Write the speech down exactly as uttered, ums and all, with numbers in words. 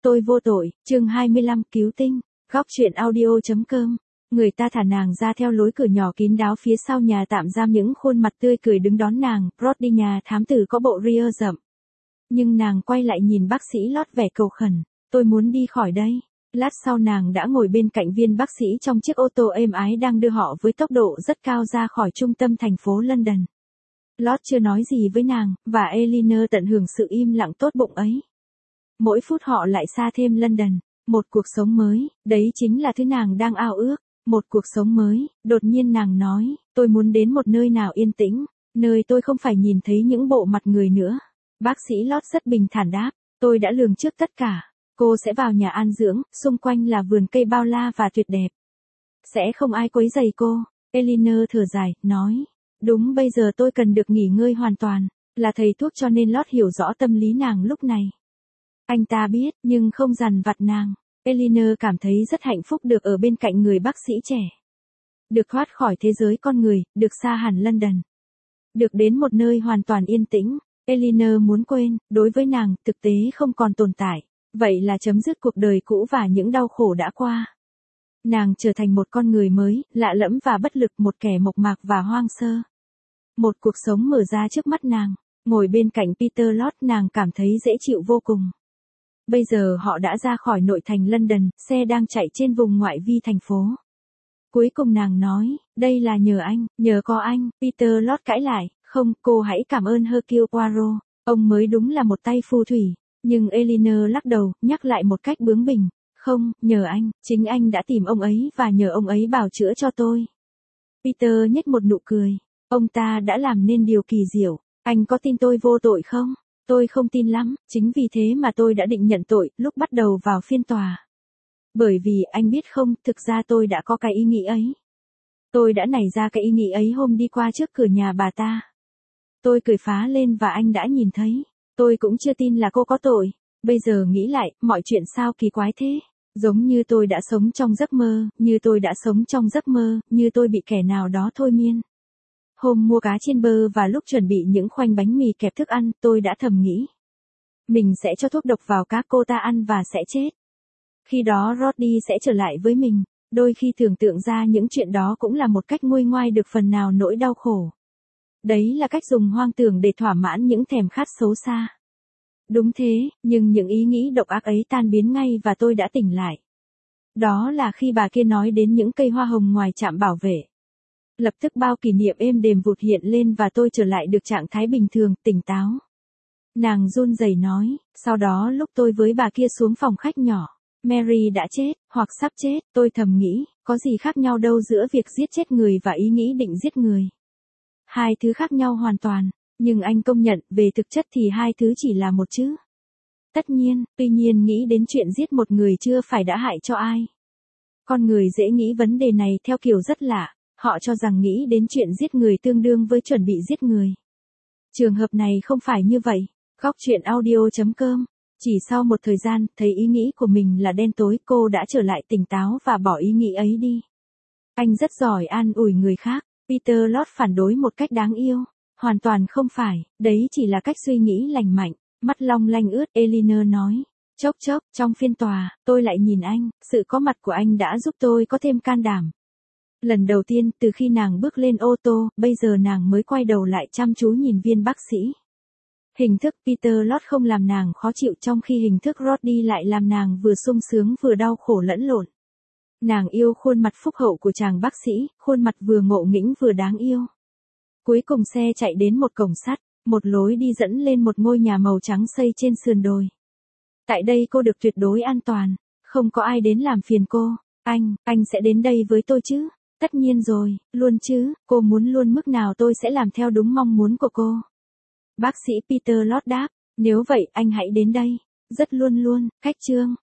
Tôi vô tội, chương hai mươi lăm cứu tinh, góc truyện audio.com. Người ta thả nàng ra theo lối cửa nhỏ kín đáo phía sau nhà tạm giam, những khuôn mặt tươi cười đứng đón nàng. Roddy nhà thám tử có bộ ria rậm. Nhưng nàng quay lại nhìn bác sĩ lót vẻ cầu khẩn. Tôi muốn đi khỏi đây. Lát sau nàng đã ngồi bên cạnh viên bác sĩ trong chiếc ô tô êm ái đang đưa họ với tốc độ rất cao ra khỏi trung tâm thành phố London. Lót chưa nói gì với nàng, và Eleanor tận hưởng sự im lặng tốt bụng ấy. Mỗi phút họ lại xa thêm London, một cuộc sống mới, đấy chính là thứ nàng đang ao ước, một cuộc sống mới. Đột nhiên nàng nói, tôi muốn đến một nơi nào yên tĩnh, nơi tôi không phải nhìn thấy những bộ mặt người nữa. Bác sĩ Lót rất bình thản đáp, tôi đã lường trước tất cả, cô sẽ vào nhà an dưỡng, xung quanh là vườn cây bao la và tuyệt đẹp. Sẽ không ai quấy rầy cô. Eleanor thở dài, nói, đúng bây giờ tôi cần được nghỉ ngơi hoàn toàn, là thầy thuốc cho nên Lót hiểu rõ tâm lý nàng lúc này. Anh ta biết, nhưng không dằn vặt nàng. Eleanor cảm thấy rất hạnh phúc được ở bên cạnh người bác sĩ trẻ. Được thoát khỏi thế giới con người, được xa hẳn London. Được đến một nơi hoàn toàn yên tĩnh. Eleanor muốn quên, đối với nàng, thực tế không còn tồn tại. Vậy là chấm dứt cuộc đời cũ và những đau khổ đã qua. Nàng trở thành một con người mới, lạ lẫm và bất lực, một kẻ mộc mạc và hoang sơ. Một cuộc sống mở ra trước mắt nàng. Ngồi bên cạnh Peter Lott nàng cảm thấy dễ chịu vô cùng. Bây giờ họ đã ra khỏi nội thành London, xe đang chạy trên vùng ngoại vi thành phố. Cuối cùng nàng nói, đây là nhờ anh, nhờ có anh. Peter Lott cãi lại, không, cô hãy cảm ơn Hercule Poirot, ông mới đúng là một tay phù thủy. Nhưng Eleanor lắc đầu, nhắc lại một cách bướng bỉnh, không, nhờ anh, chính anh đã tìm ông ấy và nhờ ông ấy bào chữa cho tôi. Peter nhếch một nụ cười, ông ta đã làm nên điều kỳ diệu, anh có tin tôi vô tội không? Tôi không tin lắm, chính vì thế mà tôi đã định nhận tội lúc bắt đầu vào phiên tòa. Bởi vì anh biết không, thực ra tôi đã có cái ý nghĩ ấy. Tôi đã nảy ra cái ý nghĩ ấy hôm đi qua trước cửa nhà bà ta. Tôi cười phá lên và anh đã nhìn thấy. Tôi cũng chưa tin là cô có tội. Bây giờ nghĩ lại, mọi chuyện sao kỳ quái thế. Giống như tôi đã sống trong giấc mơ, như tôi đã sống trong giấc mơ, như tôi bị kẻ nào đó thôi miên. Hôm mua cá chiên bơ và lúc chuẩn bị những khoanh bánh mì kẹp thức ăn, tôi đã thầm nghĩ. Mình sẽ cho thuốc độc vào cá cô ta ăn và sẽ chết. Khi đó Roddy sẽ trở lại với mình. Đôi khi tưởng tượng ra những chuyện đó cũng là một cách nguôi ngoai được phần nào nỗi đau khổ. Đấy là cách dùng hoang tưởng để thỏa mãn những thèm khát xấu xa. Đúng thế, nhưng những ý nghĩ độc ác ấy tan biến ngay và tôi đã tỉnh lại. Đó là khi bà kia nói đến những cây hoa hồng ngoài trạm bảo vệ. Lập tức bao kỷ niệm êm đềm vụt hiện lên và tôi trở lại được trạng thái bình thường, tỉnh táo. Nàng run rẩy nói, sau đó lúc tôi với bà kia xuống phòng khách nhỏ, Mary đã chết, hoặc sắp chết, tôi thầm nghĩ, có gì khác nhau đâu giữa việc giết chết người và ý nghĩ định giết người. Hai thứ khác nhau hoàn toàn, nhưng anh công nhận, về thực chất thì hai thứ chỉ là một chứ. Tất nhiên, tuy nhiên nghĩ đến chuyện giết một người chưa phải đã hại cho ai. Con người dễ nghĩ vấn đề này theo kiểu rất lạ. Họ cho rằng nghĩ đến chuyện giết người tương đương với chuẩn bị giết người. Trường hợp này không phải như vậy. Góc truyện audio.com. Chỉ sau một thời gian, thấy ý nghĩ của mình là đen tối, cô đã trở lại tỉnh táo và bỏ ý nghĩ ấy đi. Anh rất giỏi an ủi người khác. Peter Lott phản đối một cách đáng yêu. Hoàn toàn không phải, đấy chỉ là cách suy nghĩ lành mạnh. Mắt long lanh ướt, Eleanor nói. Chốc chốc, trong phiên tòa, tôi lại nhìn anh, sự có mặt của anh đã giúp tôi có thêm can đảm. Lần đầu tiên, từ khi nàng bước lên ô tô, bây giờ nàng mới quay đầu lại chăm chú nhìn viên bác sĩ. Hình thức Peter Lott không làm nàng khó chịu trong khi hình thức Roddy lại làm nàng vừa sung sướng vừa đau khổ lẫn lộn. Nàng yêu khuôn mặt phúc hậu của chàng bác sĩ, khuôn mặt vừa ngộ nghĩnh vừa đáng yêu. Cuối cùng xe chạy đến một cổng sắt, một lối đi dẫn lên một ngôi nhà màu trắng xây trên sườn đồi. Tại đây cô được tuyệt đối an toàn, không có ai đến làm phiền cô. Anh, anh sẽ đến đây với tôi chứ? Tất nhiên rồi, luôn chứ, cô muốn luôn mức nào tôi sẽ làm theo đúng mong muốn của cô. Bác sĩ Peter Lott đáp, nếu vậy anh hãy đến đây. Rất luôn luôn, cách chương.